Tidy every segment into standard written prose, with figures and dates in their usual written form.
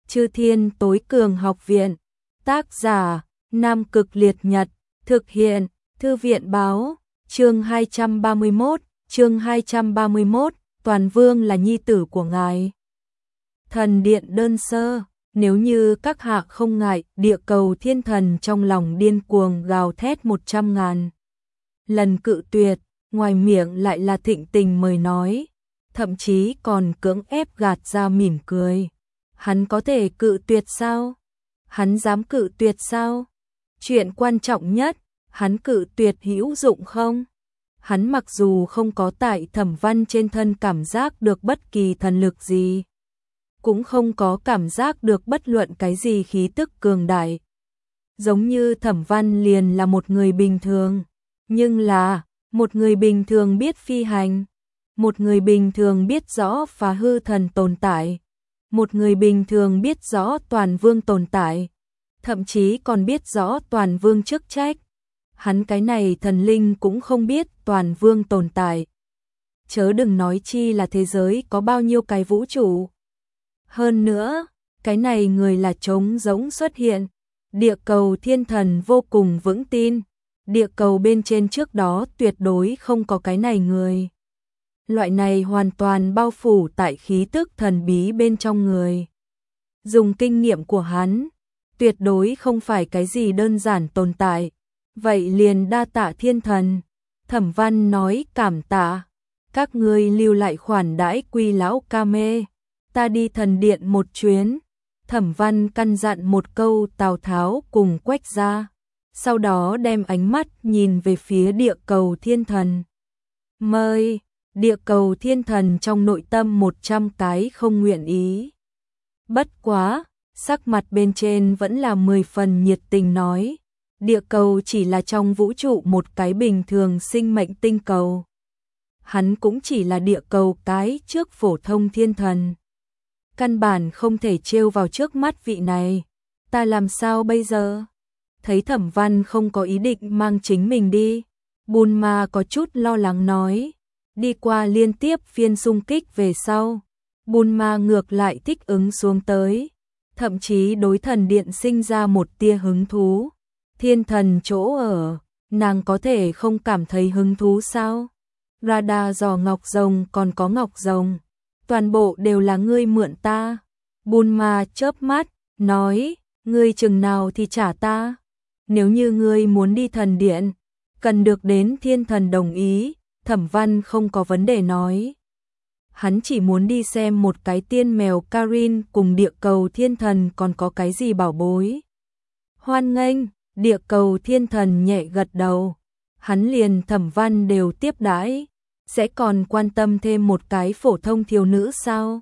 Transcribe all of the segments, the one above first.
Chư Thiên Tối Cường Học Viện. Tác giả: Nam Cực Liệt Nhật. Thực hiện: Thư viện báo. Chương 231, Toàn Vương là nhi tử của ngài. Thần điện đơn sơ. Nếu như các hạ không ngại, Địa Cầu Thiên Thần trong lòng điên cuồng gào thét 100.000 lần cự tuyệt, ngoài miệng lại là thịnh tình mời nói, thậm chí còn cưỡng ép gạt ra mỉm cười. Hắn có thể cự tuyệt sao? Hắn dám cự tuyệt sao? Chuyện quan trọng nhất, hắn cự tuyệt hữu dụng không? Hắn mặc dù không có tại Thẩm Văn trên thân cảm giác được bất kỳ thần lực gì, cũng không có cảm giác được bất luận cái gì khí tức cường đại. Giống như Thẩm Văn liền là một người bình thường, nhưng là một người bình thường biết phi hành, một người bình thường biết rõ phá hư thần tồn tại, một người bình thường biết rõ Toàn Vương tồn tại, thậm chí còn biết rõ Toàn Vương chức trách. Hắn cái này thần linh cũng không biết Toàn Vương tồn tại. Chớ đừng nói chi là thế giới có bao nhiêu cái vũ trụ. Hơn nữa, cái này người là trống rỗng xuất hiện. Địa Cầu Thiên Thần vô cùng vững tin, địa cầu bên trên trước đó tuyệt đối không có cái này người. Loại này hoàn toàn bao phủ tại khí tức thần bí bên trong người. Dùng kinh nghiệm của hắn, tuyệt đối không phải cái gì đơn giản tồn tại. Vậy liền đa tạ Thiên Thần. Thẩm Văn nói cảm tạ. Các ngươi lưu lại khoản đãi Quy lão Kame. Ta đi thần điện một chuyến. Thẩm Văn căn dặn một câu Tào Tháo cùng Quách Gia, sau đó đem ánh mắt nhìn về phía Địa Cầu Thiên Thần. Mời. Địa Cầu Thiên Thần trong nội tâm 100 cái không nguyện ý. Bất quá, sắc mặt bên trên vẫn là 10 phần nhiệt tình nói, địa cầu chỉ là trong vũ trụ một cái bình thường sinh mệnh tinh cầu. Hắn cũng chỉ là địa cầu cái trước phổ thông thiên thần. Căn bản không thể trêu vào trước mắt vị này. Ta làm sao bây giờ? Thấy Thẩm Văn không có ý định mang chính mình đi, Bulma có chút lo lắng nói. Đi qua liên tiếp phiên xung kích về sau, Bulma ngược lại thích ứng xuống tới, thậm chí đối thần điện sinh ra một tia hứng thú. Thiên thần chỗ ở, nàng có thể không cảm thấy hứng thú sao? Radar giò ngọc rồng còn có ngọc rồng, toàn bộ đều là ngươi mượn ta. Bulma chớp mắt, nói, ngươi chừng nào thì trả ta. Nếu như ngươi muốn đi thần điện, cần được đến thiên thần đồng ý. Thẩm Văn không có vấn đề nói. Hắn chỉ muốn đi xem một cái tiên mèo Karin cùng Địa Cầu Thiên Thần còn có cái gì bảo bối. Hoan nghênh. Địa Cầu Thiên Thần nhẹ gật đầu. Hắn liền Thẩm Văn đều tiếp đãi, sẽ còn quan tâm thêm một cái phổ thông thiếu nữ sao?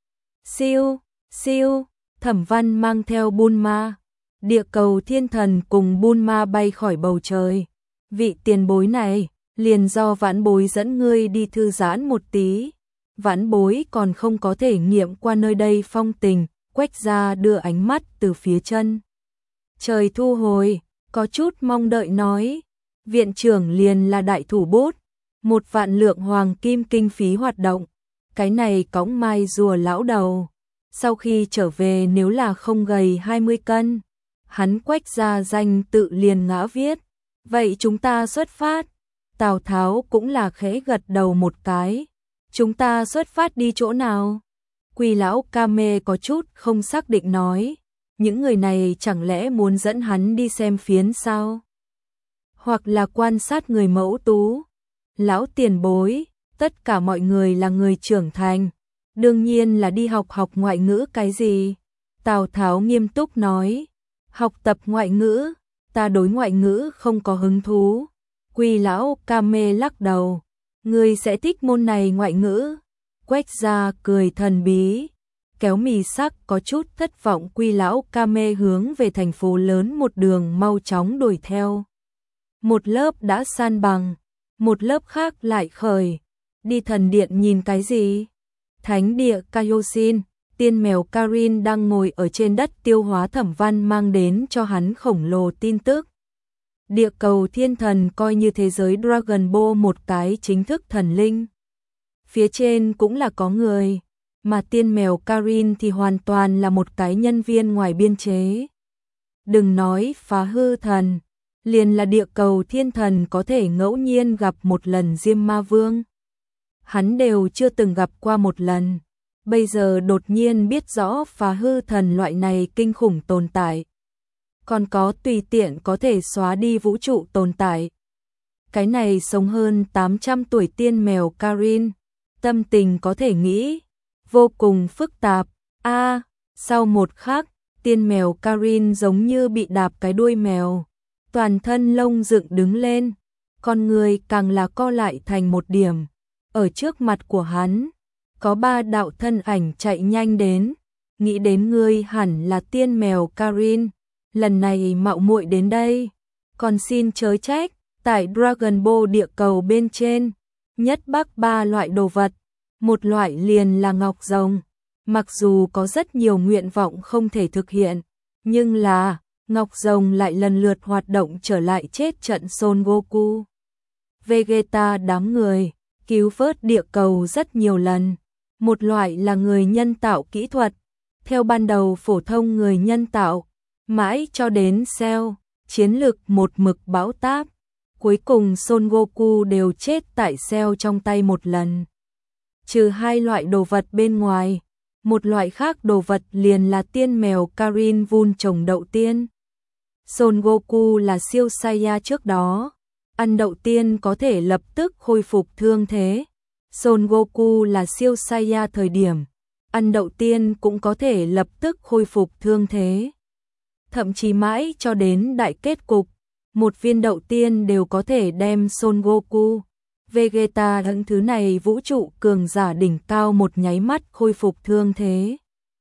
Siêu, siêu. Thẩm Văn mang theo Bulma, Địa Cầu Thiên Thần cùng Bulma bay khỏi bầu trời. Vị tiền bối này, liền do vãn bối dẫn ngươi đi thư giãn một tí. Vãn bối còn không có thể nghiệm qua nơi đây phong tình. Quách Gia đưa ánh mắt từ phía chân trời thu hồi, có chút mong đợi nói. Viện trưởng liền là đại thủ bút, 1 vạn lượng hoàng kim kinh phí hoạt động. Cái này cõng mai rùa lão đầu, sau khi trở về nếu là không gầy 20 cân, hắn Quách Gia danh tự liền ngã viết. Vậy chúng ta xuất phát. Tào Tháo cũng là khẽ gật đầu một cái. Chúng ta xuất phát đi chỗ nào? Quy lão Kame có chút không xác định nói. Những người này chẳng lẽ muốn dẫn hắn đi xem phiến sao? Hoặc là quan sát người mẫu tú? Lão tiền bối, tất cả mọi người là người trưởng thành, đương nhiên là đi học ngoại ngữ cái gì? Tào Tháo nghiêm túc nói. Học tập ngoại ngữ, ta đối ngoại ngữ không có hứng thú. Quy lão Kame lắc đầu. Ngươi sẽ thích môn này ngoại ngữ. Quách Gia cười thần bí, kéo mì sắc có chút thất vọng. Quy lão Kame hướng về thành phố lớn một đường mau chóng đuổi theo. Một lớp đã san bằng, một lớp khác lại khởi. Đi thần điện nhìn cái gì? Thánh địa Kaioshin, tiên mèo Karin đang ngồi ở trên đất tiêu hóa Thẩm Văn mang đến cho hắn khổng lồ tin tức. Địa Cầu Thiên Thần coi như thế giới Dragon Ball một cái chính thức thần linh. Phía trên cũng là có người, mà tiên mèo Karin thì hoàn toàn là một cái nhân viên ngoài biên chế. Đừng nói phá hư thần, liền là địa cầu thiên thần có thể ngẫu nhiên gặp một lần Diêm Ma Vương. Hắn đều chưa từng gặp qua một lần, bây giờ đột nhiên biết rõ phá hư thần loại này kinh khủng tồn tại. Còn có tùy tiện có thể xóa đi vũ trụ tồn tại. Cái này sống hơn 800 tuổi tiên mèo Karin, tâm tình có thể nghĩ, vô cùng phức tạp. Sau một khắc, tiên mèo Karin giống như bị đạp cái đuôi mèo, toàn thân lông dựng đứng lên, con người càng là co lại thành một điểm. Ở trước mặt của hắn, có 3 đạo thân ảnh chạy nhanh đến, nghĩ đến ngươi hẳn là tiên mèo Karin, lần này mạo muội đến đây, còn xin chớ trách, tại Dragon Ball địa cầu bên trên, nhất bắc 3 loại đồ vật, một loại liền là ngọc rồng, mặc dù có rất nhiều nguyện vọng không thể thực hiện, nhưng là ngọc rồng lại lần lượt hoạt động trở lại chết trận Son Goku, Vegeta đám người, cứu vớt địa cầu rất nhiều lần. Một loại là người nhân tạo kỹ thuật, theo ban đầu phổ thông người nhân tạo, mãi cho đến Cell, chiến lực một mực bão táp. Cuối cùng Son Goku đều chết tại Cell trong tay một lần. Trừ 2 loại đồ vật bên ngoài, một loại khác đồ vật liền là tiên mèo Karin vun trồng đậu tiên. Son Goku là siêu Saiyan trước đó, ăn đậu tiên có thể lập tức khôi phục thương thế. Son Goku là siêu Saiyan thời điểm, ăn đậu tiên cũng có thể lập tức khôi phục thương thế. Thậm chí mãi cho đến đại kết cục, một viên đậu tiên đều có thể đem Son Goku, Vegeta những thứ này vũ trụ cường giả đỉnh cao một nháy mắt khôi phục thương thế.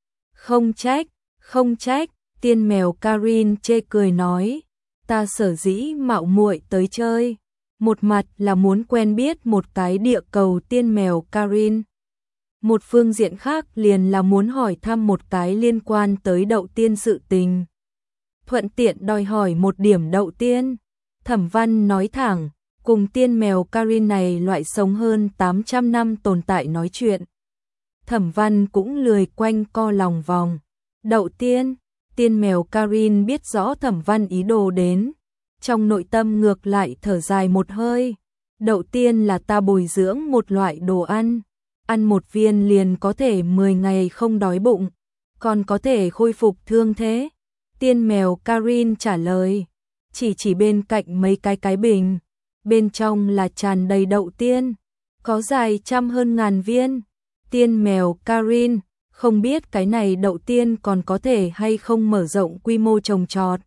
Không trách, tiên mèo Karin chê cười nói, ta sở dĩ mạo muội tới chơi, một mặt là muốn quen biết một cái địa cầu tiên mèo Karin. Một phương diện khác liền là muốn hỏi thăm một cái liên quan tới đậu tiên sự tình. Thuận tiện đòi hỏi một điểm đậu tiên. Thẩm Văn nói thẳng, cùng tiên mèo Karin này loại sống hơn 800 năm tồn tại nói chuyện. Thẩm Văn cũng lười quanh co lòng vòng. Đậu tiên, tiên mèo Karin biết rõ Thẩm Văn ý đồ đến. Trong nội tâm ngược lại thở dài một hơi. Đậu tiên là ta bồi dưỡng một loại đồ ăn. Ăn một viên liền có thể 10 ngày không đói bụng. Còn có thể khôi phục thương thế. Tiên mèo Karin trả lời. Chỉ bên cạnh mấy cái bình. Bên trong là tràn đầy đậu tiên. Có dài trăm hơn ngàn viên. Tiên mèo Karin, không biết cái này đậu tiên còn có thể hay không mở rộng quy mô trồng trọt.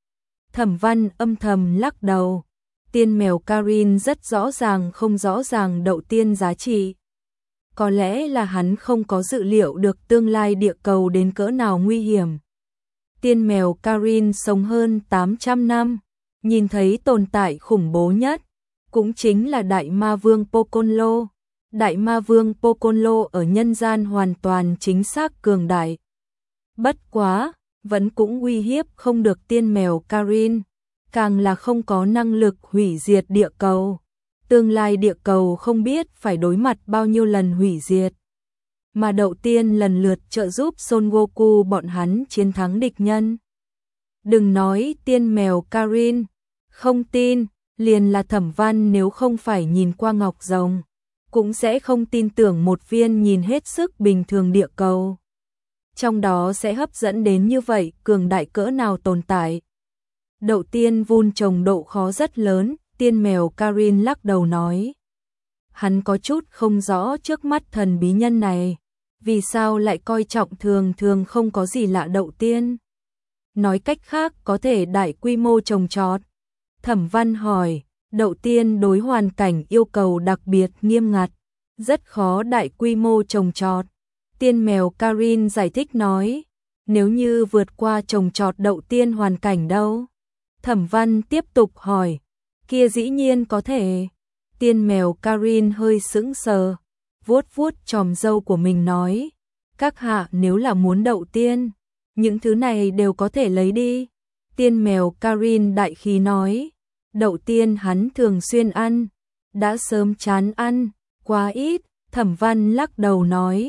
Thẩm Văn âm thầm lắc đầu. Tiên mèo Karin rất rõ ràng không rõ ràng đậu tiên giá trị. Có lẽ là hắn không có dự liệu được tương lai địa cầu đến cỡ nào nguy hiểm. Tiên mèo Karin sống hơn 800 năm, nhìn thấy tồn tại khủng bố nhất, cũng chính là Đại Ma Vương Poconlo. Đại Ma Vương Poconlo ở nhân gian hoàn toàn chính xác cường đại. Bất quá, vẫn cũng uy hiếp không được tiên mèo Karin, càng là không có năng lực hủy diệt địa cầu. Tương lai địa cầu không biết phải đối mặt bao nhiêu lần hủy diệt. Mà đậu tiên lần lượt trợ giúp Son Goku bọn hắn chiến thắng địch nhân. Đừng nói tiên mèo Karin, không tin, liền là Thẩm Văn nếu không phải nhìn qua ngọc rồng, cũng sẽ không tin tưởng một viên nhìn hết sức bình thường địa cầu. Trong đó sẽ hấp dẫn đến như vậy cường đại cỡ nào tồn tại. Đậu tiên vun trồng độ khó rất lớn, tiên mèo Karin lắc đầu nói. Hắn có chút không rõ trước mắt thần bí nhân này, vì sao lại coi trọng thường không có gì lạ đậu tiên. Nói cách khác có thể đại quy mô trồng trọt. Thẩm Văn hỏi, đậu tiên đối hoàn cảnh yêu cầu đặc biệt nghiêm ngặt, rất khó đại quy mô trồng trọt. Tiên mèo Karin giải thích nói, nếu như vượt qua trồng trọt đậu tiên hoàn cảnh đâu? Thẩm Văn tiếp tục hỏi, kia dĩ nhiên có thể. Tiên mèo Karin hơi sững sờ, vuốt chòm râu của mình nói, các hạ nếu là muốn đậu tiên, những thứ này đều có thể lấy đi. Tiên mèo Karin đại khí nói, đậu tiên hắn thường xuyên ăn, đã sớm chán ăn, quá ít. Thẩm Văn lắc đầu nói,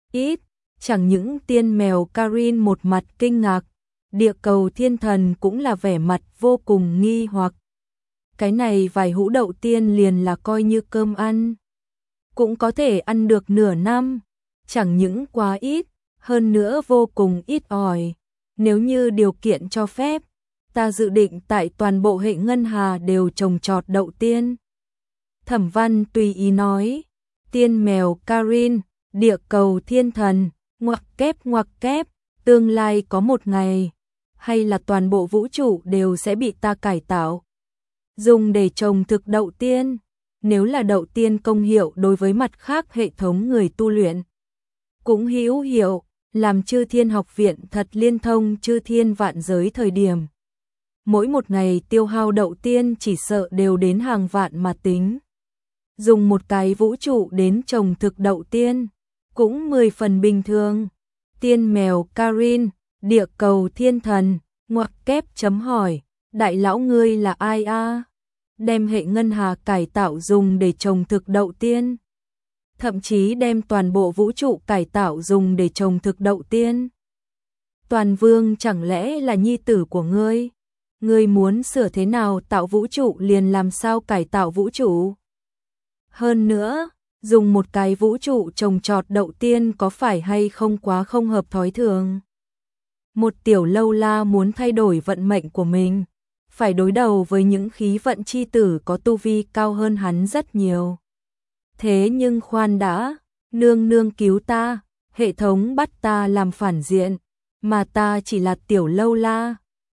ít, chẳng những tiên mèo Karin một mặt kinh ngạc, địa cầu thiên thần cũng là vẻ mặt vô cùng nghi hoặc. Cái này vài hũ đậu tiên liền là coi như cơm ăn, cũng có thể ăn được nửa năm, chẳng những quá ít, hơn nữa vô cùng ít ỏi. Nếu như điều kiện cho phép, ta dự định tại toàn bộ hệ ngân hà đều trồng trọt đậu tiên. Thẩm Văn tùy ý nói, tiên mèo Karin, địa cầu thiên thần, ngoặc kép, tương lai có một ngày, hay là toàn bộ vũ trụ đều sẽ bị ta cải tạo, dùng để trồng thực đậu tiên. Nếu là đậu tiên công hiệu đối với mặt khác hệ thống người tu luyện cũng hữu hiệu, làm Chư Thiên học viện thật liên thông chư thiên vạn giới thời điểm. Mỗi một ngày tiêu hao đậu tiên chỉ sợ đều đến hàng vạn mà tính. Dùng một cái vũ trụ đến trồng thực đậu tiên, cũng 10 phần bình thường. Tiên mèo Karin, địa cầu thiên thần, ngoặc kép chấm hỏi, đại lão ngươi là ai a? Đem hệ ngân hà cải tạo dùng để trồng thực đậu tiên. Thậm chí đem toàn bộ vũ trụ cải tạo dùng để trồng thực đậu tiên. Toàn Vương chẳng lẽ là nhi tử của ngươi? Ngươi muốn sửa thế nào tạo vũ trụ liền làm sao cải tạo vũ trụ? Hơn nữa, dùng một cái vũ trụ trồng trọt đậu tiên có phải hay không quá không hợp thói thường? Một tiểu lâu la muốn thay đổi vận mệnh của mình, phải đối đầu với những khí vận chi tử có tu vi cao hơn hắn rất nhiều. Thế nhưng khoan đã, nương nương cứu ta, hệ thống bắt ta làm phản diện, mà ta chỉ là tiểu lâu la,